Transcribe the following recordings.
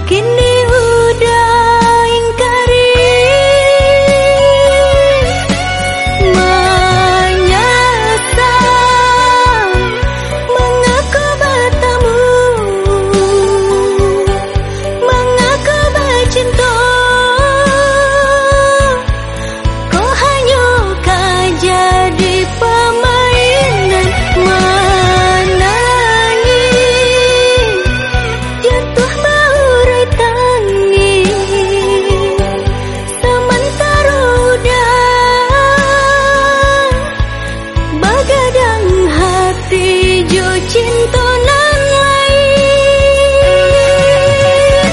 kini udah ingkari, menyesal mengaku bertemu, mengaku bercinta. Kau hanya jadi permainan, menangis jatuh baurai tangis, sementara udah begadang hati jo cinta nan lain.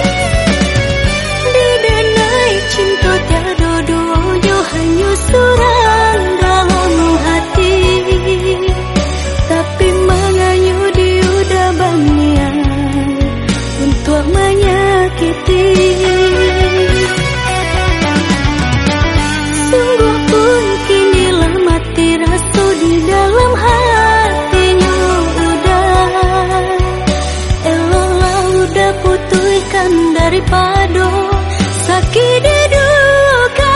Didenai cinta tiada dua, jo hanya surang dalam hati, tapi menganyu dia udah banyak untuk menyakiti. Sungguh pun kinilah mati rasa di dalam hatinya udah. Elolah udah putuskan daripada sakit di duka.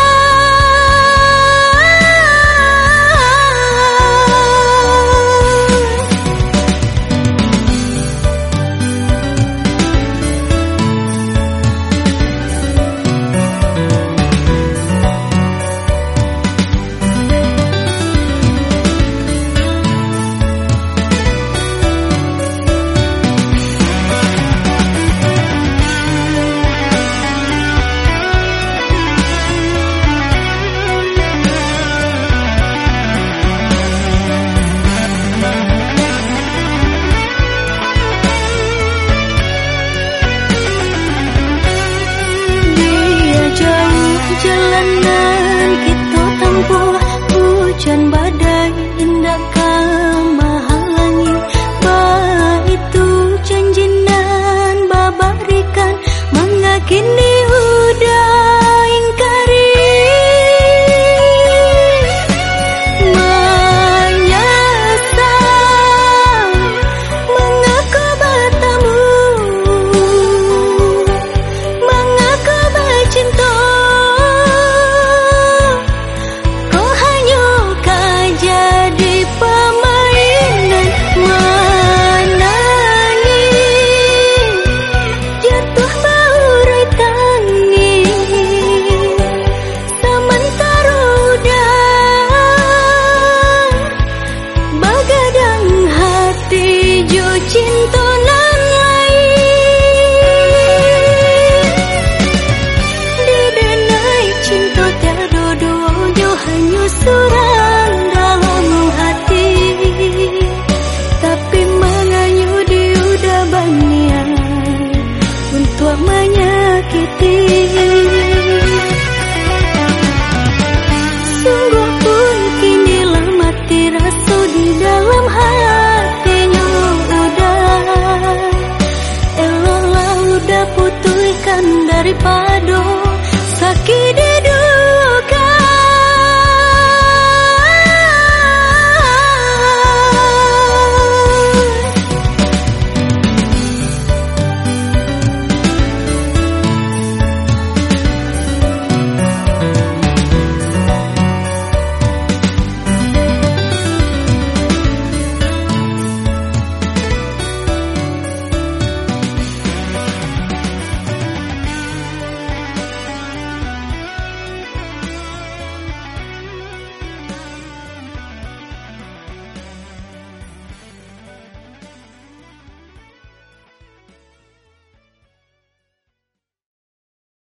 Jalanan kita tempuh, hujan badai indahkan menghalangi. Bah itu janji nan babarikan, mengakini udah ingkari, menyesal mengaku bertemu, mengaku bercinta. Jadi permainan, menangis jatuh baurai tangis, sementara udah begadang hati jo cinta nan lain. Didenai cinta tiada dua, jo hanya surang dalam hati, tapi menganyu dia udah banyak untuk menyakiti. Sungguh pun kinilah mati rasa di dalam hatinya udah. Elolah udah putuskan daripada